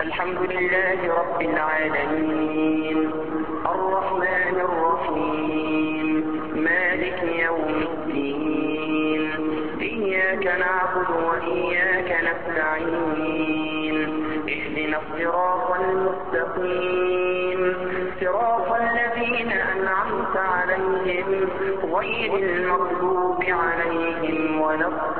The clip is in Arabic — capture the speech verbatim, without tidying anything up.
الحمد لله رب العالمين الرحمن الرحيم مالك يوم الدين إياك نعبد وإياك نستعين اهدنا الصراط المستقيم صراط الذين أنعمت عليهم غير المغضوب عليهم ولا